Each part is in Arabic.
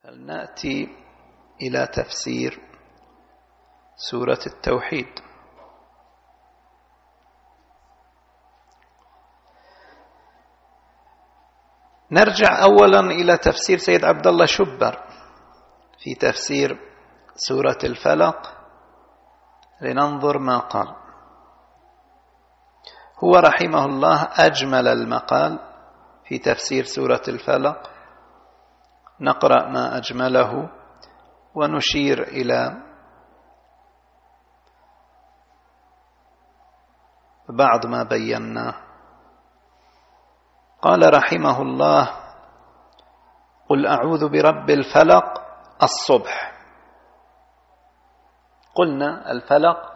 نأتي إلى تفسير سورة التوحيد. نرجع أولا إلى تفسير سيد عبد الله شبر في تفسير سورة الفلق لننظر ما قال. هو رحمه الله أجمل المقال في تفسير سورة الفلق، نقرأ ما أجمله ونشير إلى بعض ما بيناه. قال رحمه الله: قل أعوذ برب الفلق الصبح. قلنا الفلق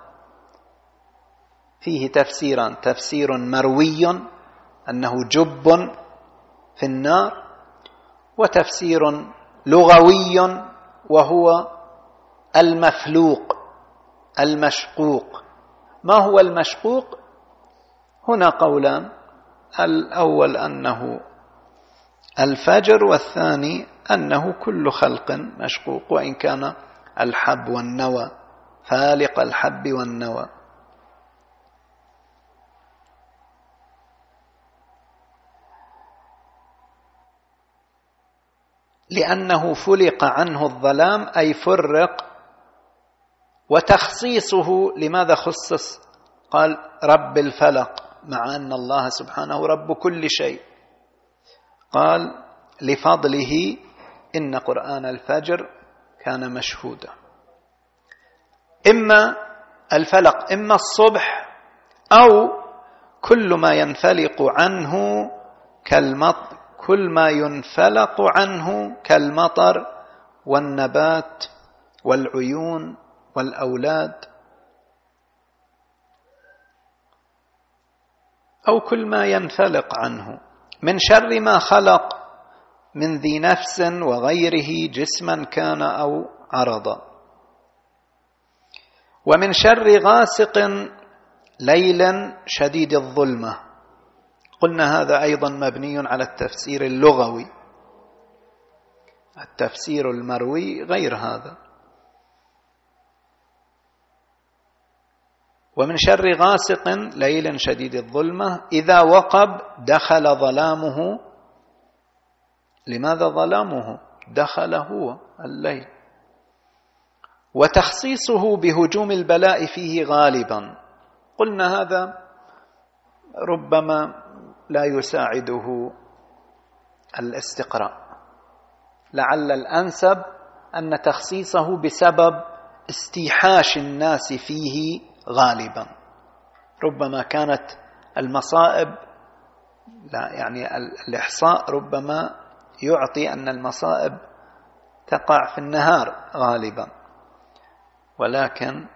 فيه تفسيران: تفسير مروي أنه جب في النار، وتفسير لغوي وهو المفلوق المشقوق. ما هو المشقوق؟ هنا قولان: الأول أنه الفجر، والثاني أنه كل خلق مشقوق، وإن كان الحب والنوى فالق الحب والنوى. لأنه فلق عنه الظلام، أي فرق. وتخصيصه لماذا خصص؟ قال رب الفلق مع أن الله سبحانه رب كل شيء. قال لفضله إن قرآن الفجر كان مشهودا. إما الفلق إما الصبح، أو كل ما ينفلق عنه كالمطر، كل ما ينفلق عنه كالمطر والنبات والعيون والأولاد، أو كل ما ينفلق عنه من شر ما خلق من ذي نفس وغيره، جسما كان أو عرضا. ومن شر غاسق ليلا شديد الظلمة. قلنا هذا أيضا مبني على التفسير اللغوي، التفسير المروي غير هذا. ومن شر غاسق ليل شديد الظلمة إذا وقب دخل ظلامه. لماذا ظلامه؟ دخل هو الليل. وتخصيصه بهجوم البلاء فيه غالبا. قلنا هذا ربما لا يساعده الاستقراء، لعل الأنسب أن تخصيصه بسبب استيحاش الناس فيه غالبا. ربما كانت المصائب، لا يعني الإحصاء ربما يعطي أن المصائب تقع في النهار غالبا، ولكن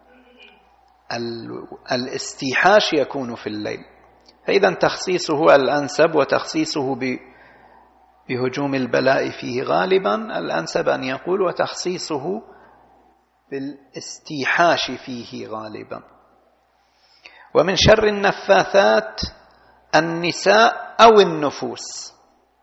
الاستيحاش يكون في الليل. فإذا تخصيصه الأنسب، وتخصيصه بهجوم البلاء فيه غالبا الأنسب أن يقول وتخصيصه بالاستيحاش فيه غالبا. ومن شر النفاثات النساء أو النفوس،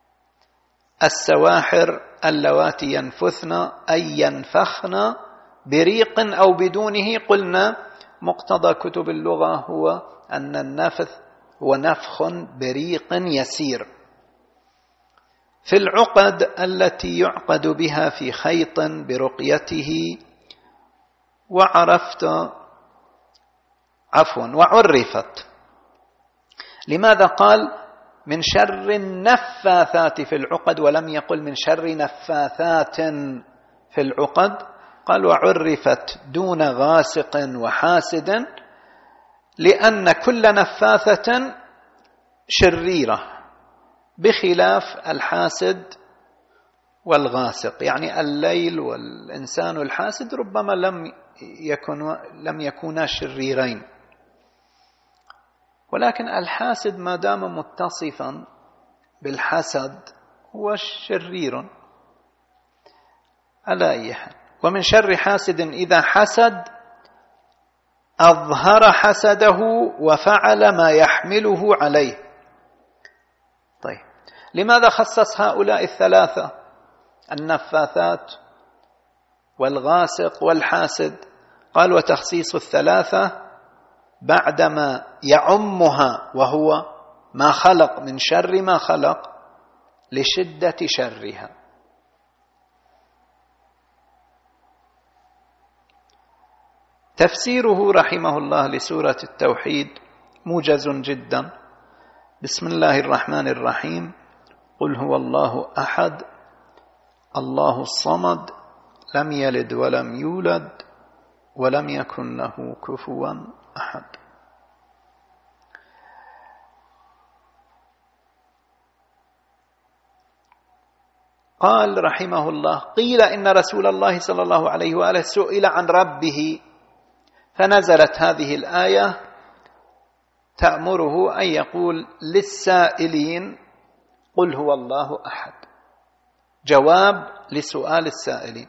السواحر اللواتي ينفثن أي ينفخن بريق أو بدونه. قلنا مقتضى كتب اللغة هو أن النفث هو نفخ بريق يسير في العقد التي يعقد بها في خيط برقيته. وعرفت. لماذا قال من شر النفاثات في العقد ولم يقل من شر نفاثات في العقد؟ قال وعرفت دون غاسق وحاسد، لأن كل نفاثة شريرة بخلاف الحاسد والغاسق. يعني الليل والإنسان الحاسد ربما لم يكونا شريرين، ولكن الحاسد ما دام متصفا بالحسد هو شرير على أي حال. ومن شر حاسد إذا حسد أظهر حسده وفعل ما يحمله عليه. طيب، لماذا خصص هؤلاء الثلاثة النفاثات والغاسق والحاسد. قال وتخصيص الثلاثة بعدما يعمها وهو ما خلق من شر ما خلق لشدة شرها. تفسيره رحمه الله لسورة التوحيد موجز جدا. بسم الله الرحمن الرحيم. قل هو الله أحد الله الصمد لم يلد ولم يولد ولم يكن له كفوا أحد. قال رحمه الله قيل إن رسول الله صلى الله عليه وآله سئل عن ربه فنزلت هذه الآية تأمره أن يقول للسائلين قل هو الله أحد، جواب لسؤال السائلين.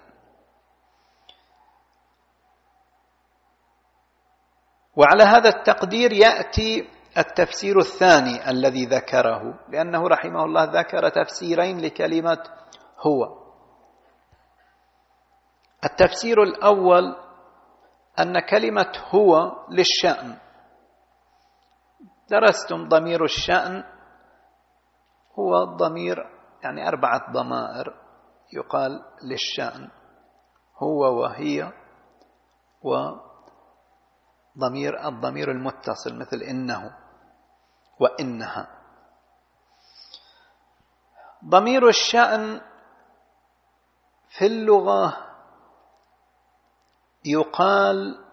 وعلى هذا التقدير يأتي التفسير الثاني الذي ذكره، لأنه رحمه الله ذكر تفسيرين لكلمة هو. التفسير الأول أن كلمة هو للشأن. درستم ضمير الشأن هو الضمير يعني 4 ضمائر يقال للشأن، هو وهي الضمير المتصل مثل إنه وإنها. ضمير الشأن في اللغة يقال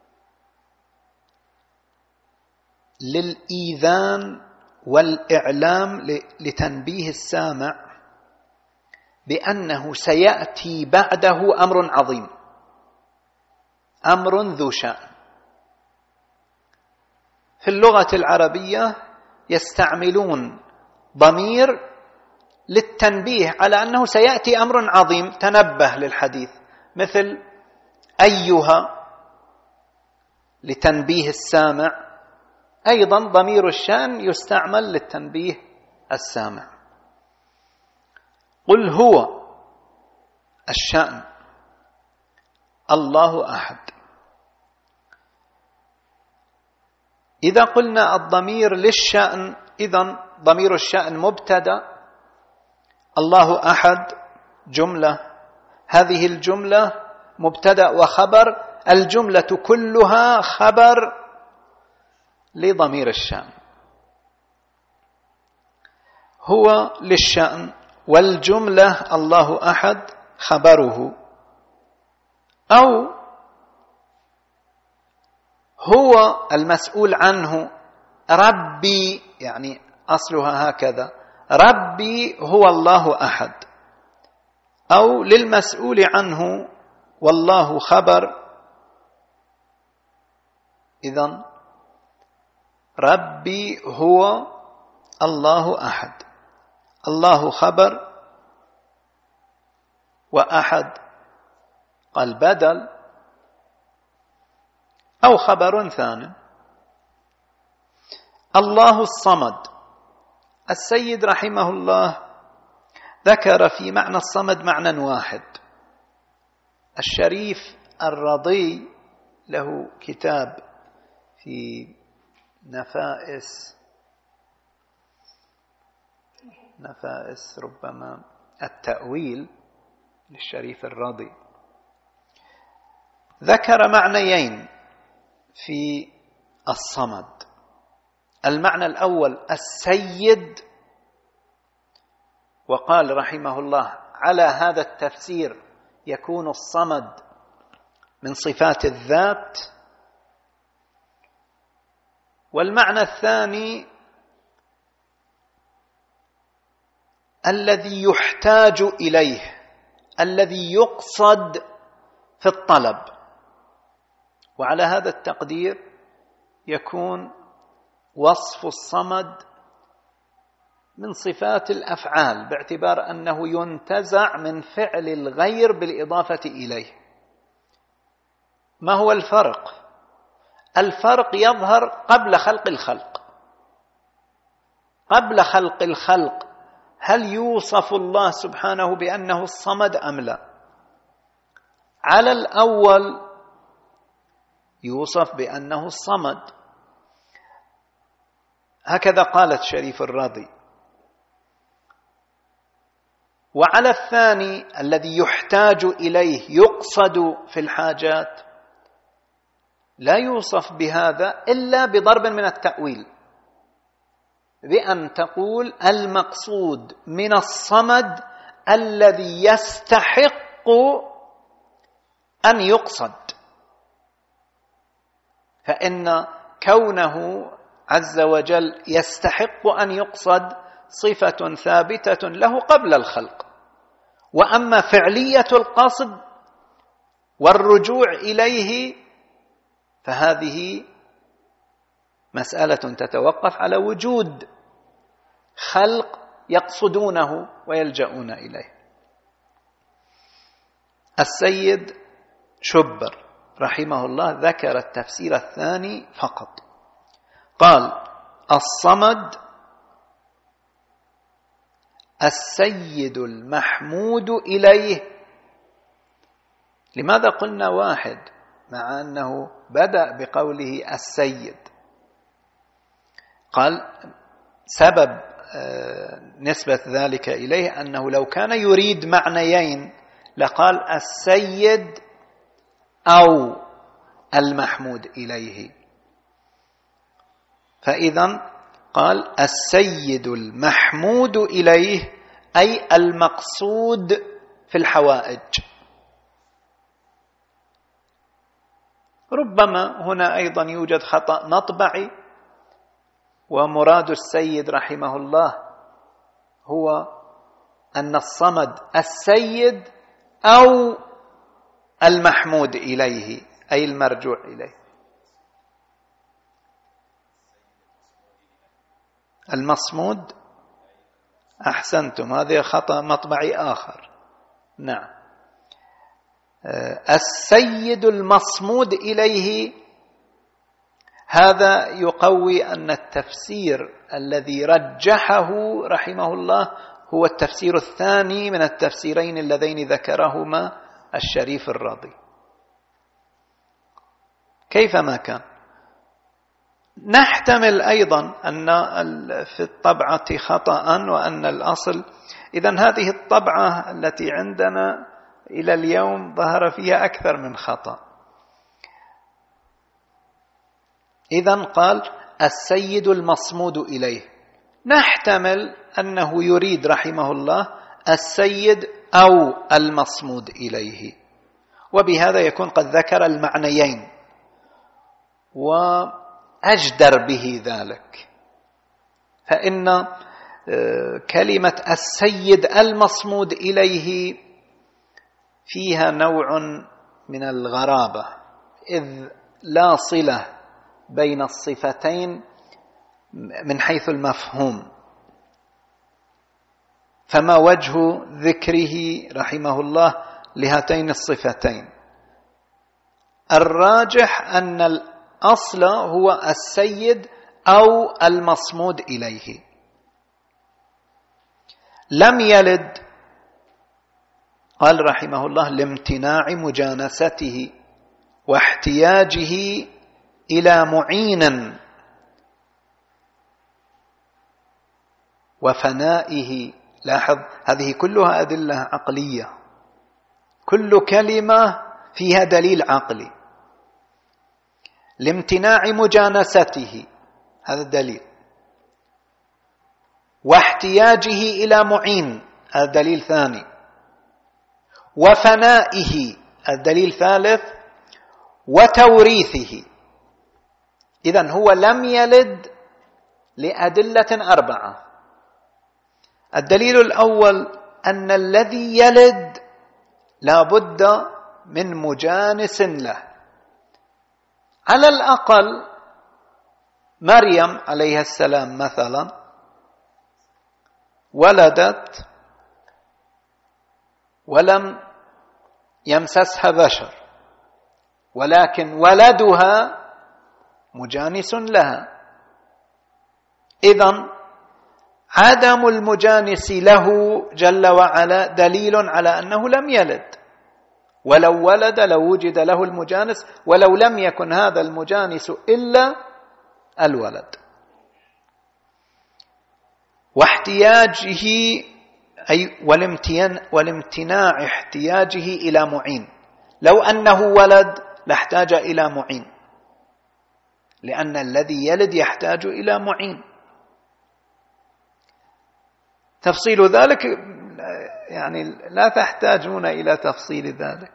للإيذان والإعلام لتنبيه السامع بأنه سيأتي بعده أمر عظيم، أمر ذو شأن. في اللغة العربية يستعملون ضمير للتنبيه على أنه سيأتي أمر عظيم، تنبه للحديث، مثل أيها لتنبيه السامع. أيضا ضمير الشأن يستعمل للتنبيه السامع. قل هو الشأن الله أحد. إذا قلنا الضمير للشأن إذن ضمير الشأن مبتدأ، الله أحد جملة، هذه الجملة مبتدأ وخبر، الجملة كلها خبر لضمير الشأن. هو للشأن والجملة الله أحد خبره، أو هو المسؤول عنه ربي، يعني أصلها هكذا ربي هو الله أحد، أو للمسؤول عنه والله خبر. إذن ربي هو الله أحد، الله خبر وأحد قال بدل أو خبر ثاني. الله الصمد. السيد رحمه الله ذكر في معنى الصمد معنى واحد. الشريف الرضي له كتاب في نفائس ربما التأويل للشريف الرضي، ذكر معنيين في الصمد. المعنى الأول السيد، وقال رحمه الله على هذا التفسير يكون الصمد من صفات الذات. والمعنى الثاني الذي يحتاج إليه، الذي يقصد في الطلب. وعلى هذا التقدير يكون وصف الصمد من صفات الأفعال، باعتبار أنه ينتزع من فعل الغير بالإضافة إليه. ما هو الفرق؟ الفرق يظهر قبل خلق الخلق. قبل خلق الخلق هل يوصف الله سبحانه بأنه الصمد أم لا؟ على الأول يوصف بأنه الصمد، هكذا قالت شريف الرضي. وعلى الثاني الذي يحتاج إليه يقصد في الحاجات لا يوصف بهذا إلا بضرب من التأويل، بأن تقول المقصود من الصمد الذي يستحق أن يقصد، فإن كونه عز وجل يستحق أن يقصد صفة ثابتة له قبل الخلق، وأما فعلية القصد والرجوع إليه فهذه مسألة تتوقف على وجود خلق يقصدونه ويلجؤون إليه. السيد شبر رحمه الله ذكر التفسير الثاني فقط، قال الصمد السيد المحمود إليه. لماذا قلنا واحد مع أنه بدأ بقوله السيد؟ قال سبب نسبة ذلك إليه أنه لو كان يريد معنيين لقال السيد أو المحمود إليه، فإذا قال السيد المحمود إليه أي المقصود في الحوائج. ربما هنا أيضا يوجد خطأ مطبعي، ومراد السيد رحمه الله هو أن الصمد السيد أو المحمود إليه أي المرجوع إليه. المصمود، أحسنتم، هذا خطأ مطبعي آخر. نعم، السيد المصمود إليه، هذا يقوي أن التفسير الذي رجحه رحمه الله هو التفسير الثاني من التفسيرين اللذين ذكرهما الشريف الرضي. كيفما كان، نحتمل أيضا أن في الطبعة خطأ وأن الأصل، إذن هذه الطبعة التي عندنا إلى اليوم ظهر فيها أكثر من خطأ. إذن قال السيد المصمود إليه، نحتمل أنه يريد رحمه الله السيد أو المصمود إليه، وبهذا يكون قد ذكر المعنيين وأجدر به ذلك. فإن كلمة السيد المصمود إليه فيها نوع من الغرابة، إذ لا صلة بين الصفتين من حيث المفهوم، فما وجه ذكره رحمه الله لهاتين الصفتين؟ الراجح أن الأصل هو السيد أو المصمود إليه. لم يلد، قال رحمه الله لامتناع مجانسته واحتياجه إلى معين وفنائه. لاحظ هذه كلها أدلة عقلية، كل كلمة فيها دليل عقلي. لامتناع مجانسته هذا دليل، واحتياجه إلى معين هذا دليل ثاني، وفنائه الدليل ثالث، وتوريثه. إذن هو لم يلد لأدلة 4. الدليل الأول أن الذي يلد لا بد من مجانس له. على الأقل مريم عليها السلام مثلا ولدت ولم يمسسها بشر، ولكن ولدها مجانس لها. إذن عدم المجانس له جل وعلا دليل على أنه لم يلد، ولو ولد لو وجد له المجانس، ولو لم يكن هذا المجانس إلا الولد. واحتياجه أي والامتناع احتياجه إلى معين، لو أنه ولد لاحتاج إلى معين، لأن الذي يلد يحتاج إلى معين. تفصيل ذلك يعني لا تحتاجون إلى تفصيل ذلك.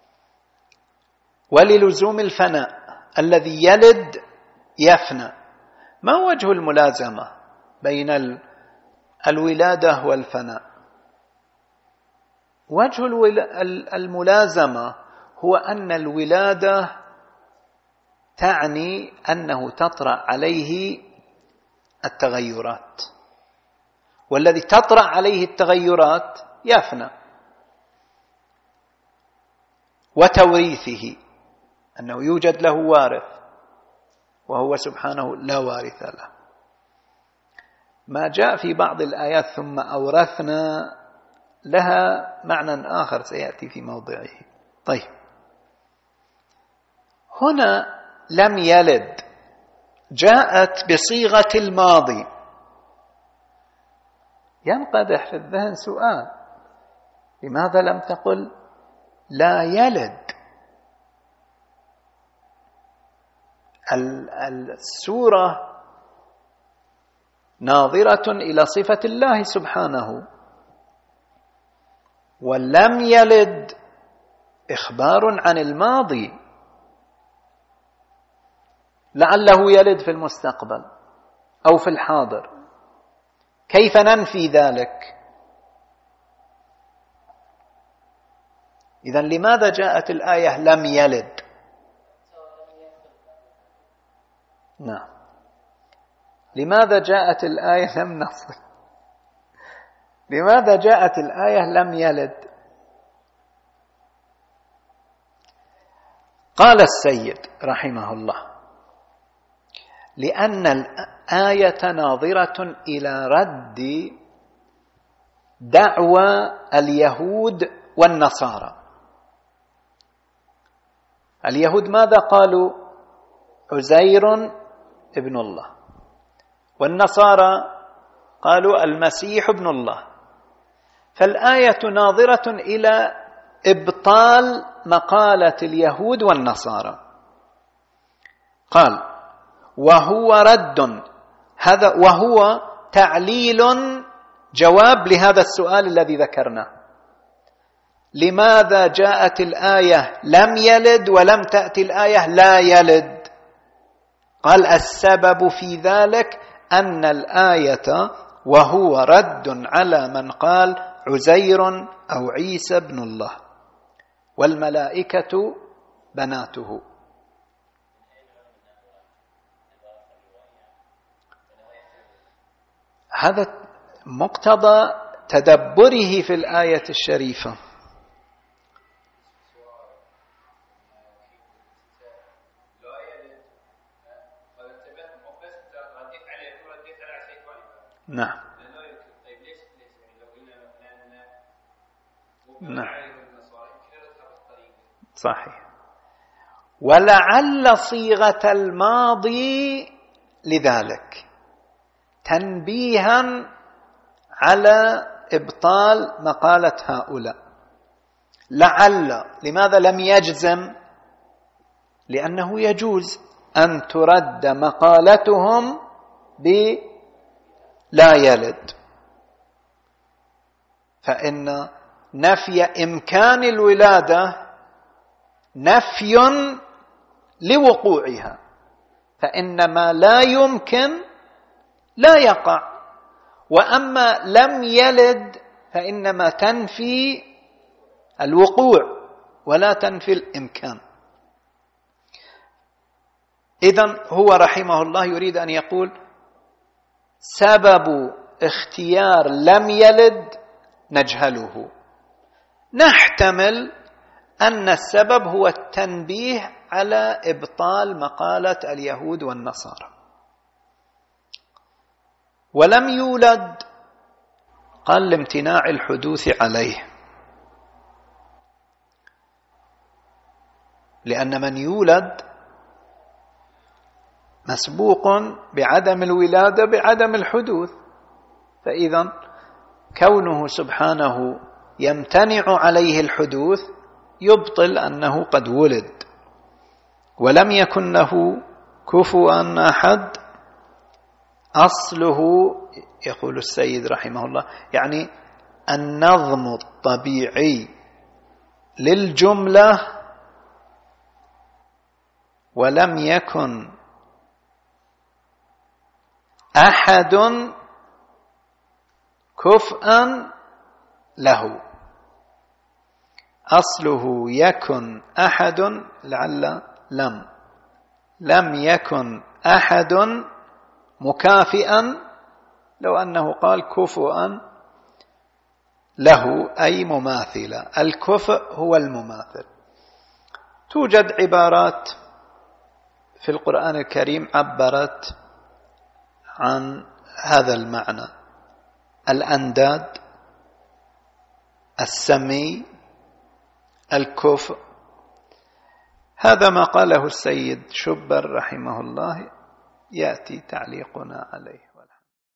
وللزوم الفناء، الذي يلد يفنى. ما وجه الملازمة بين الولادة والفناء؟ وجه الملازمة هو أن الولادة تعني أنه تطرأ عليه التغيرات، والذي تطرأ عليه التغيرات يفنى. وتوريثه أنه يوجد له وارث، وهو سبحانه لا وارث له. ما جاء في بعض الآيات ثم أورثنا لها معنى آخر سيأتي في موضعه. طيب، هنا لم يلد جاءت بصيغة الماضي. ينقدح في الذهن سؤال: لماذا لم تقل لا يلد؟ السورة ناظرة إلى صفة الله سبحانه، ولم يلد إخبار عن الماضي، لعله يلد في المستقبل أو في الحاضر. كيف ننفي ذلك؟ إذن لماذا جاءت الآية لم يلد؟ نعم، لماذا جاءت الآية لم نصل؟ لماذا جاءت الآية لم يلد؟ قال السيد رحمه الله: لأن الآية ناظرة إلى رد دعوى اليهود والنصارى. اليهود ماذا قالوا؟ عزير ابن الله، والنصارى قالوا المسيح ابن الله. فالآية ناظرة إلى إبطال مقالة اليهود والنصارى. قال: وهو رد، هذا وهو تعليل جواب لهذا السؤال الذي ذكرناه. لماذا جاءت الآية لم يلد ولم تأتي الآية لا يلد؟ قال: السبب في ذلك أن الآية وهو رد على من قال عزير أو عيسى ابن الله والملائكة بناته. هذا مقتضى تدبره في الآية الشريفة. نعم نعم صحيح. ولعل صيغة الماضي لذلك تنبيها على إبطال مقالة هؤلاء. لعل، لماذا لم يجزم؟ لأنه يجوز أن ترد مقالتهم بلا يلد، فإن نفي إمكان الولادة نفي لوقوعها، فإن ما لا يمكن لا يقع، وأما لم يلد فإنما تنفي الوقوع ولا تنفي الإمكان. إذن هو رحمه الله يريد أن يقول: سبب اختيار لم يلد نجهله، نحتمل أن السبب هو التنبيه على إبطال مقالة اليهود والنصارى. ولم يولد قال لامتناع الحدوث عليه، لأن من يولد مسبوق بعدم الولادة بعدم الحدوث، فإذا كونه سبحانه يمتنع عليه الحدوث يبطل أنه قد ولد. ولم يكن له كفوا أحد أصله، يقول السيد رحمه الله، يعني النظم الطبيعي للجملة، ولم يكن أحد كفءا له. أصله يكن أحد، لعل لم يكن أحد مكافئا، لو أنه قال كفؤا له أي مماثلا. الكفء هو المماثل. توجد عبارات في القرآن الكريم عبرت عن هذا المعنى: الأنداد، السمي، الكفء. هذا ما قاله السيد شبر رحمه الله، يأتي تعليقنا عليه.